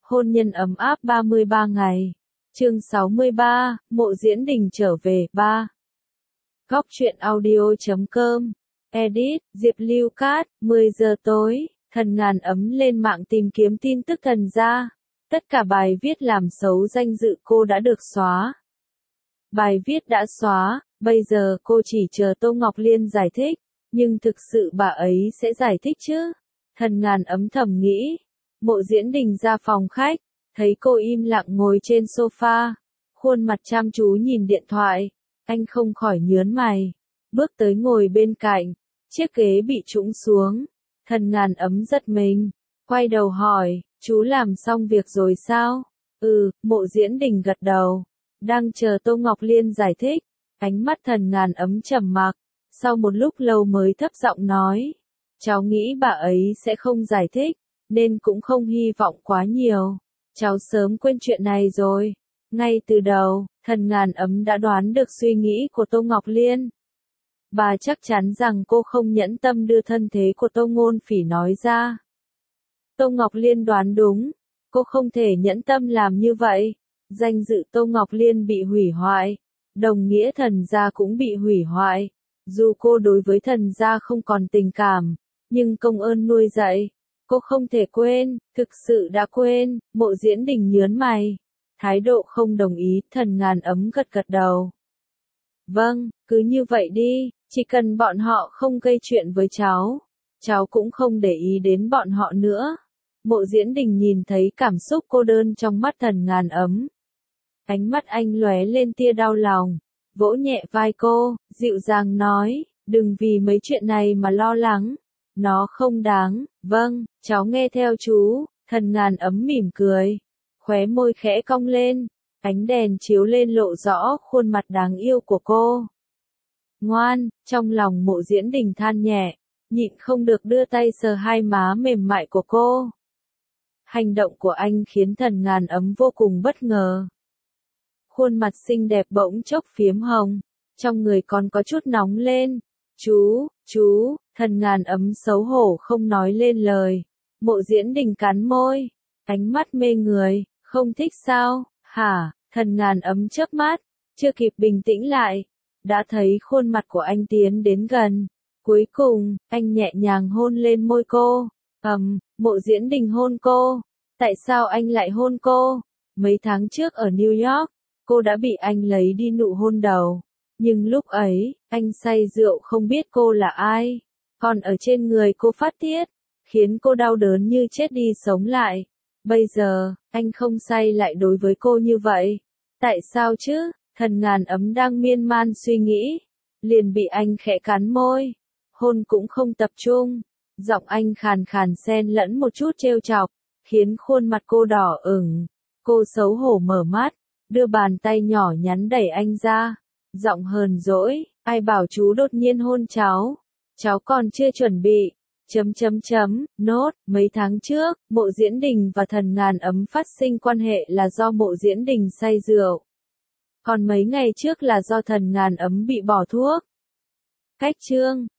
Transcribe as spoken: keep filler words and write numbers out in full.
Hôn nhân ấm áp ba mươi ba ngày. Chương sáu mươi ba, Mộ Diễn Đình trở về, ba. Góc truyện audio chấm com. Edit, Diệp Lưu Cát, mười giờ tối, Thần Ngàn Ấm lên mạng tìm kiếm tin tức Thần gia. Tất cả bài viết làm xấu danh dự cô đã được xóa. Bài viết đã xóa, bây giờ cô chỉ chờ Tô Ngọc Liên giải thích, nhưng thực sự bà ấy sẽ giải thích chứ? Thần Ngàn Ấm thầm nghĩ. Mộ Diễn Đình ra phòng khách, thấy cô im lặng ngồi trên sofa, khuôn mặt chăm chú nhìn điện thoại, anh không khỏi nhớn mày, bước tới ngồi bên cạnh, chiếc ghế bị trũng xuống. Thần Ngàn Ấm giật mình, quay đầu hỏi, chú làm xong việc rồi sao? Ừ, Mộ Diễn Đình gật đầu, đang chờ Tô Ngọc Liên giải thích. Ánh mắt Thần Ngàn Ấm trầm mặc, sau một lúc lâu mới thấp giọng nói, cháu nghĩ bà ấy sẽ không giải thích, nên cũng không hy vọng quá nhiều. Cháu sớm quên chuyện này rồi. Ngay từ đầu, Thần Ngàn Ấm đã đoán được suy nghĩ của Tô Ngọc Liên. Bà chắc chắn rằng cô không nhẫn tâm đưa thân thế của Tô Ngôn Phỉ nói ra. Tô Ngọc Liên đoán đúng, cô không thể nhẫn tâm làm như vậy. Danh dự Tô Ngọc Liên bị hủy hoại, đồng nghĩa Thần gia cũng bị hủy hoại. Dù cô đối với Thần gia không còn tình cảm, nhưng công ơn nuôi dạy, cô không thể quên, thực sự đã quên. Mộ Diễn Đình nhớn mày, thái độ không đồng ý. Thần Ngàn Ấm gật gật đầu. Vâng, cứ như vậy đi, chỉ cần bọn họ không gây chuyện với cháu, cháu cũng không để ý đến bọn họ nữa. Mộ Diễn Đình nhìn thấy cảm xúc cô đơn trong mắt Thần Ngàn Ấm. Ánh mắt anh lóe lên tia đau lòng, vỗ nhẹ vai cô, dịu dàng nói, đừng vì mấy chuyện này mà lo lắng. Nó không đáng. Vâng, cháu nghe theo chú. Thần Ngàn Ấm mỉm cười, khóe môi khẽ cong lên, ánh đèn chiếu lên lộ rõ khuôn mặt đáng yêu của cô. Ngoan, trong lòng Mộ Diễn Đình than nhẹ, nhịn không được đưa tay sờ hai má mềm mại của cô. Hành động của anh khiến Thần Ngàn Ấm vô cùng bất ngờ. Khuôn mặt xinh đẹp bỗng chốc phiếm hồng, trong người còn có chút nóng lên. Chú, chú, Thần Ngàn Ấm xấu hổ không nói lên lời. Mộ Diễn Đình cắn môi, ánh mắt mê người, không thích sao? Hả? Thần Ngàn Ấm chớp mắt, chưa kịp bình tĩnh lại, đã thấy khuôn mặt của anh tiến đến gần. Cuối cùng, anh nhẹ nhàng hôn lên môi cô. Ầm, Mộ Diễn Đình hôn cô. Tại sao anh lại hôn cô? Mấy tháng trước ở New York, cô đã bị anh lấy đi nụ hôn đầu. Nhưng lúc ấy, anh say rượu không biết cô là ai. Còn ở trên người cô phát tiết, khiến cô đau đớn như chết đi sống lại. Bây giờ, anh không say lại đối với cô như vậy. Tại sao chứ? Thần Ngàn Ấm đang miên man suy nghĩ, liền bị anh khẽ cắn môi. Hôn cũng không tập trung, giọng anh khàn khàn xen lẫn một chút trêu chọc, khiến khuôn mặt cô đỏ ửng. Cô xấu hổ mở mắt, đưa bàn tay nhỏ nhắn đẩy anh ra, giọng hờn dỗi, ai bảo chú đột nhiên hôn cháu, cháu còn chưa chuẩn bị. Chấm chấm chấm, nốt, mấy tháng trước, Mộ Diễn Đình và Thần Ngàn Ấm phát sinh quan hệ là do Mộ Diễn Đình say rượu. Còn mấy ngày trước là do Thần Ngàn Ấm bị bỏ thuốc. Cách chương